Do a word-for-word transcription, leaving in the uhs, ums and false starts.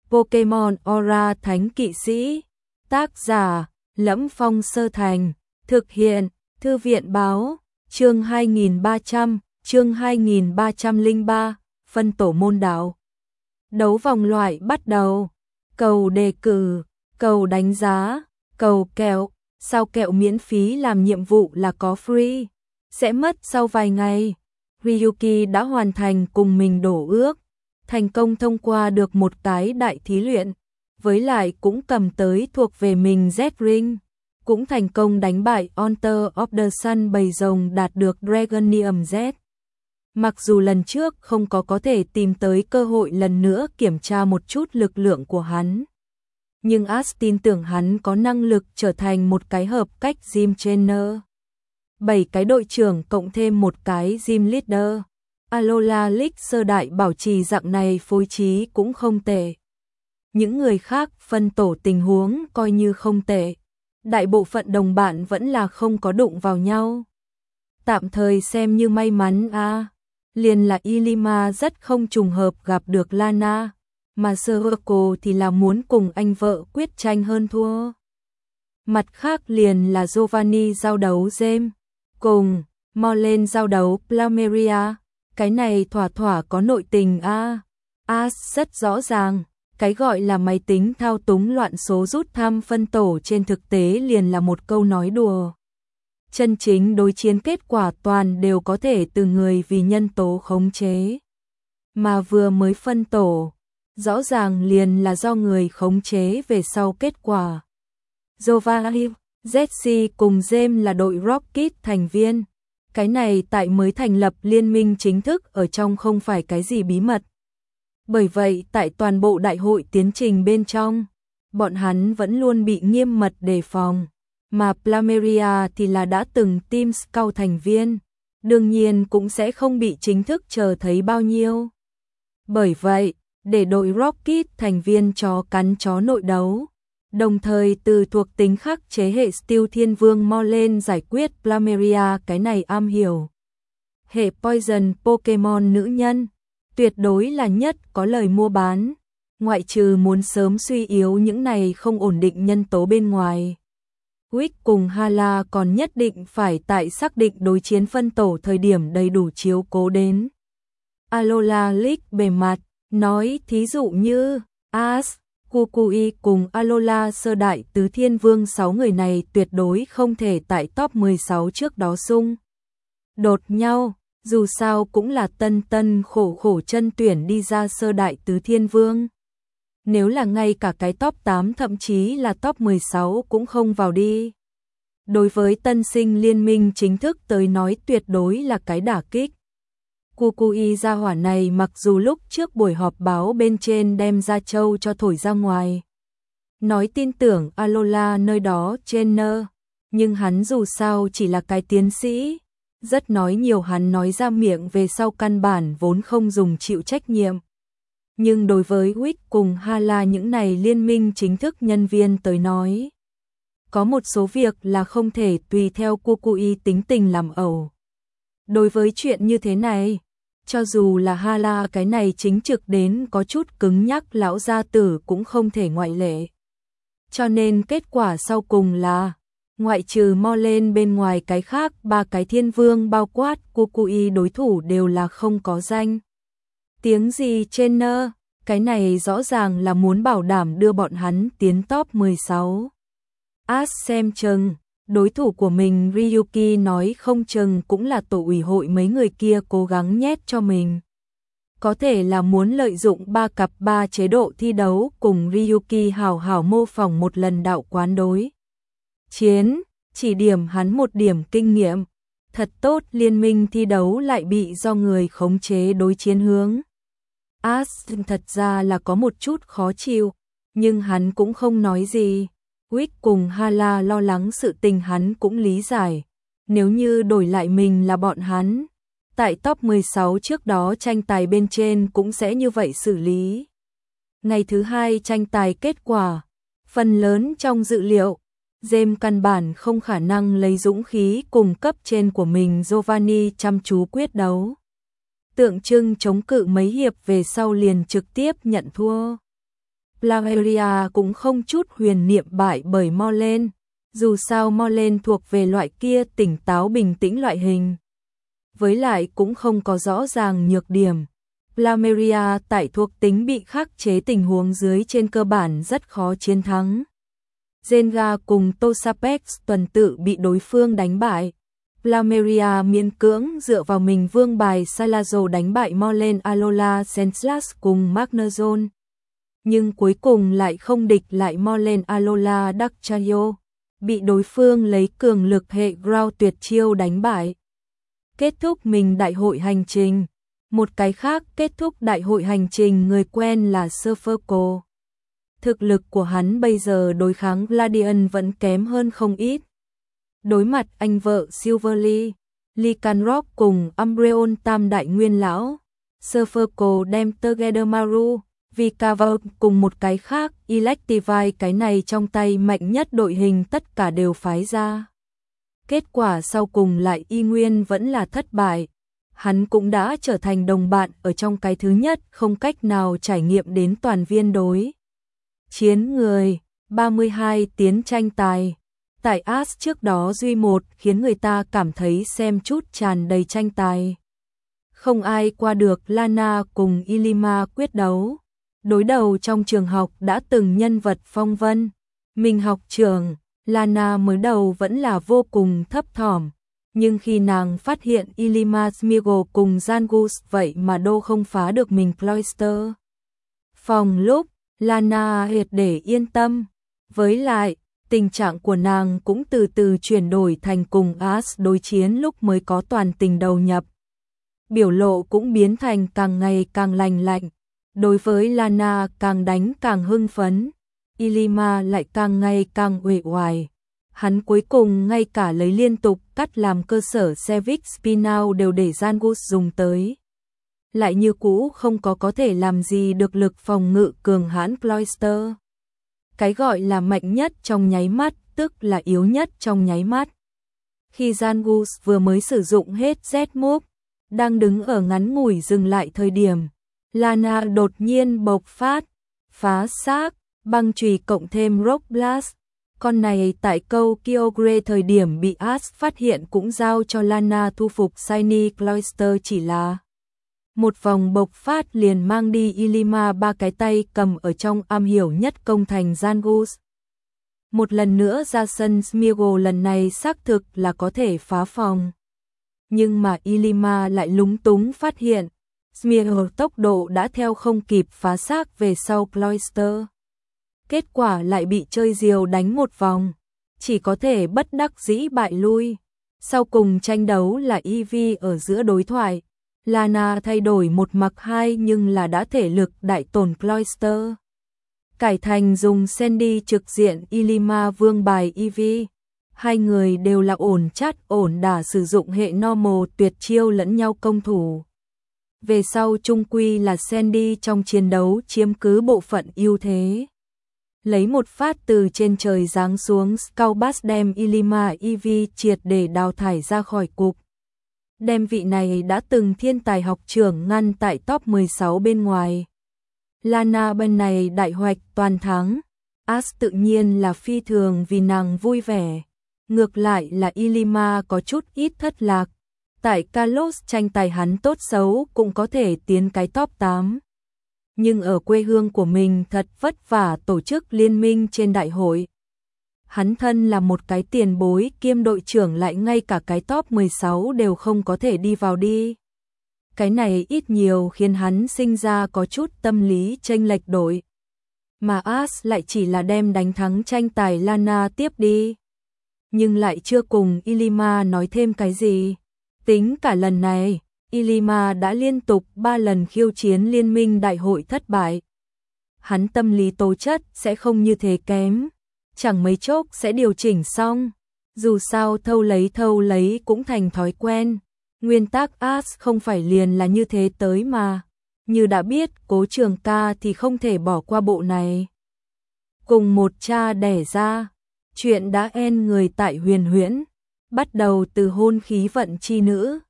Pokemon Aura Thánh Kỵ Sĩ. Tác giả: Lẫm Phong Sơ Thành. Thực hiện: Thư viện báo. Chương hai nghìn ba trăm, chương hai nghìn ba trăm lẻ ba, phân tổ môn đạo. Đấu vòng loại bắt đầu. Cầu đề cử, cầu đánh giá, cầu kẹo. Sao kẹo miễn phí làm nhiệm vụ là có free, sẽ mất sau vài ngày. Ryuki đã hoàn thành cùng mình đổ ước, thành công thông qua được một cái đại thí luyện, với lại cũng cầm tới thuộc về mình Z-Ring, cũng thành công đánh bại Honor of the Sun bầy rồng đạt được Dragonium Z. Mặc dù lần trước không có có thể tìm tới cơ hội lần nữa kiểm tra một chút lực lượng của hắn, nhưng Ash tin tưởng hắn có năng lực trở thành một cái hợp cách Gym Trainer. Bảy cái đội trưởng cộng thêm một cái Gym Leader. Alola League sơ đại bảo trì dạng này phối trí cũng không tệ. Những người khác phân tổ tình huống coi như không tệ. Đại bộ phận đồng bạn vẫn là không có đụng vào nhau. Tạm thời xem như may mắn a. À. Liền là Ilima rất không trùng hợp gặp được Lana, mà Sirocco thì là muốn cùng anh vợ quyết tranh hơn thua. Mặt khác liền là Giovanni giao đấu James, cùng Molen giao đấu Plumeria, cái này thỏa thỏa có nội tình a. À. Ash rất rõ ràng, cái gọi là máy tính thao túng loạn số rút thăm phân tổ trên thực tế liền là một câu nói đùa. Chân chính đối chiến kết quả toàn đều có thể từ người vì nhân tố khống chế. Mà vừa mới phân tổ, rõ ràng liền là do người khống chế về sau kết quả. Giovanni, Jesse cùng James là đội Rocket thành viên. Cái này tại mới thành lập liên minh chính thức ở trong không phải cái gì bí mật. Bởi vậy tại toàn bộ đại hội tiến trình bên trong, bọn hắn vẫn luôn bị nghiêm mật đề phòng. Mà Plumeria thì là đã từng Team Scout thành viên, đương nhiên cũng sẽ không bị chính thức chờ thấy bao nhiêu. Bởi vậy, để đội Rocket thành viên chó cắn chó nội đấu, đồng thời từ thuộc tính khắc chế hệ Steel Thiên Vương Molen giải quyết Plumeria cái này am hiểu. Hệ Poison Pokemon nữ nhân, tuyệt đối là nhất có lời mua bán, ngoại trừ muốn sớm suy yếu những này không ổn định nhân tố bên ngoài. Wick cùng Hala còn nhất định phải tại xác định đối chiến phân tổ thời điểm đầy đủ chiếu cố đến. Alola League bề mặt, nói thí dụ như Ash, Kukui cùng Alola sơ đại tứ thiên vương sáu người này tuyệt đối không thể tại top mười sáu trước đó xung đột nhau, dù sao cũng là tân tân khổ khổ chân tuyển đi ra sơ đại tứ thiên vương. Nếu là ngay cả cái top tám thậm chí là top mười sáu cũng không vào đi. Đối với tân sinh liên minh chính thức tới nói tuyệt đối là cái đả kích. Kukui gia hỏa này mặc dù lúc trước buổi họp báo bên trên đem ra châu cho thổi ra ngoài, nói tin tưởng Alola nơi đó trainer, nhưng hắn dù sao chỉ là cái tiến sĩ, rất nói nhiều hắn nói ra miệng về sau căn bản vốn không dùng chịu trách nhiệm. Nhưng đối với Wick cùng Hala những này liên minh chính thức nhân viên tới nói, có một số việc là không thể tùy theo Kukui tính tình làm ẩu. Đối với chuyện như thế này, cho dù là Hala cái này chính trực đến có chút cứng nhắc lão gia tử cũng không thể ngoại lệ. Cho nên kết quả sau cùng là, ngoại trừ Molen bên ngoài cái khác ba cái thiên vương bao quát Kukui đối thủ đều là không có danh tiếng gì trainer, cái này rõ ràng là muốn bảo đảm đưa bọn hắn tiến top mười sáu. Ash xem chừng, đối thủ của mình Ryuki nói không chừng cũng là tổ ủy hội mấy người kia cố gắng nhét cho mình. Có thể là muốn lợi dụng ba cặp ba chế độ thi đấu cùng Ryuki hảo hảo mô phỏng một lần đạo quán đối chiến, chỉ điểm hắn một điểm kinh nghiệm. Thật tốt liên minh thi đấu lại bị do người khống chế đối chiến hướng. Ash thật ra là có một chút khó chịu, nhưng hắn cũng không nói gì. Wick cùng Hala lo lắng sự tình hắn cũng lý giải. Nếu như đổi lại mình là bọn hắn, tại top mười sáu trước đó tranh tài bên trên cũng sẽ như vậy xử lý. Ngày thứ hai tranh tài kết quả, phần lớn trong dự liệu, James căn bản không khả năng lấy dũng khí cùng cấp trên của mình Giovanni chăm chú quyết đấu. Tượng trưng chống cự mấy hiệp về sau liền trực tiếp nhận thua. Flameria cũng không chút huyền niệm bại bởi Morlane, dù sao Morlane thuộc về loại kia tỉnh táo bình tĩnh loại hình. Với lại cũng không có rõ ràng nhược điểm. Flameria tại thuộc tính bị khắc chế tình huống dưới trên cơ bản rất khó chiến thắng. Zenga cùng Tosapex tuần tự bị đối phương đánh bại. Flameria miễn cưỡng dựa vào mình vương bài Salazzo đánh bại Morlane Alola Senslas cùng Magnezone. Nhưng cuối cùng lại không địch lại Morlane Alola Darkchayo, bị đối phương lấy cường lực hệ Ground tuyệt chiêu đánh bại. Kết thúc mình đại hội hành trình. Một cái khác kết thúc đại hội hành trình người quen là Surferco. Thực lực của hắn bây giờ đối kháng Gladian vẫn kém hơn không ít. Đối mặt anh vợ Silverly, Lycanroc cùng Umbreon tam đại nguyên lão, Surferco đem Togedemaru, Vikavolt cùng một cái khác, Electivire cái này trong tay mạnh nhất đội hình tất cả đều phái ra. Kết quả sau cùng lại y nguyên vẫn là thất bại. Hắn cũng đã trở thành đồng bạn ở trong cái thứ nhất không cách nào trải nghiệm đến toàn viên đối. Chiến người, ba mươi hai tiến tranh tài. Tại As trước đó duy một khiến người ta cảm thấy xem chút tràn đầy tranh tài. Không ai qua được Lana cùng Ilima quyết đấu. Đối đầu trong trường học đã từng nhân vật phong vân. Mình học trường, Lana mới đầu vẫn là vô cùng thấp thỏm. Nhưng khi nàng phát hiện Ilima Smeagol cùng Zangus vậy mà đô không phá được mình Cloyster. Phòng lúc, Lana hiệt để yên tâm. Với lại, tình trạng của nàng cũng từ từ chuyển đổi thành cùng As đối chiến lúc mới có toàn tình đầu nhập. Biểu lộ cũng biến thành càng ngày càng lành lạnh. Đối với Lana càng đánh càng hưng phấn. Ilima lại càng ngày càng uể oải. Hắn cuối cùng ngay cả lấy liên tục cắt làm cơ sở Civic Spinal đều để Zangus dùng tới. Lại như cũ không có có thể làm gì được lực phòng ngự cường hãn Cloyster. Cái gọi là mạnh nhất trong nháy mắt, tức là yếu nhất trong nháy mắt. Khi Zangus vừa mới sử dụng hết Z-Move, đang đứng ở ngắn ngủi dừng lại thời điểm, Lana đột nhiên bộc phát, phá xác, băng chùy cộng thêm Rock Blast. Con này tại câu Kyogre thời điểm bị As phát hiện cũng giao cho Lana thu phục Shiny Cloyster chỉ là một vòng bộc phát liền mang đi Ilima ba cái tay cầm ở trong am hiểu nhất công thành Zangus. Một lần nữa ra sân Smeagol lần này xác thực là có thể phá phòng. Nhưng mà Ilima lại lúng túng phát hiện, Smeagol tốc độ đã theo không kịp phá xác về sau Cloyster. Kết quả lại bị chơi diều đánh một vòng, chỉ có thể bất đắc dĩ bại lui. Sau cùng tranh đấu là Eevee ở giữa đối thoại. Lana thay đổi một mặc hai nhưng là đã thể lực đại tổn Cloyster. Cải thành dùng Sandy trực diện Ilima vương bài Eevee. Hai người đều là ổn chát ổn đả sử dụng hệ normal tuyệt chiêu lẫn nhau công thủ. Về sau chung quy là Sandy trong chiến đấu chiếm cứ bộ phận ưu thế. Lấy một phát từ trên trời giáng xuống Skull Bass đem Ilima Eevee triệt để đào thải ra khỏi cục. Đem vị này đã từng thiên tài học trưởng ngăn tại top mười sáu bên ngoài. Lana bên này đại hoạch toàn thắng. As tự nhiên là phi thường vì nàng vui vẻ. Ngược lại là Ilima có chút ít thất lạc. Tại Kalos tranh tài hắn tốt xấu cũng có thể tiến cái top tám. Nhưng ở quê hương của mình thật vất vả tổ chức liên minh trên đại hội. Hắn thân là một cái tiền bối kiêm đội trưởng lại ngay cả cái top mười sáu đều không có thể đi vào đi. Cái này ít nhiều khiến hắn sinh ra có chút tâm lý chênh lệch đội. Mà As lại chỉ là đem đánh thắng tranh tài Lana tiếp đi. Nhưng lại chưa cùng Ilima nói thêm cái gì. Tính cả lần này, Ilima đã liên tục ba lần khiêu chiến liên minh đại hội thất bại. Hắn tâm lý tố chất sẽ không như thế kém. Chẳng mấy chốc sẽ điều chỉnh xong. Dù sao thâu lấy thâu lấy cũng thành thói quen. Nguyên tắc As không phải liền là như thế tới mà. Như đã biết Cố Trường Ca thì không thể bỏ qua bộ này. Cùng một cha đẻ ra. Chuyện đã end người tại Huyền Huyễn. Bắt đầu từ hôn khí vận chi nữ.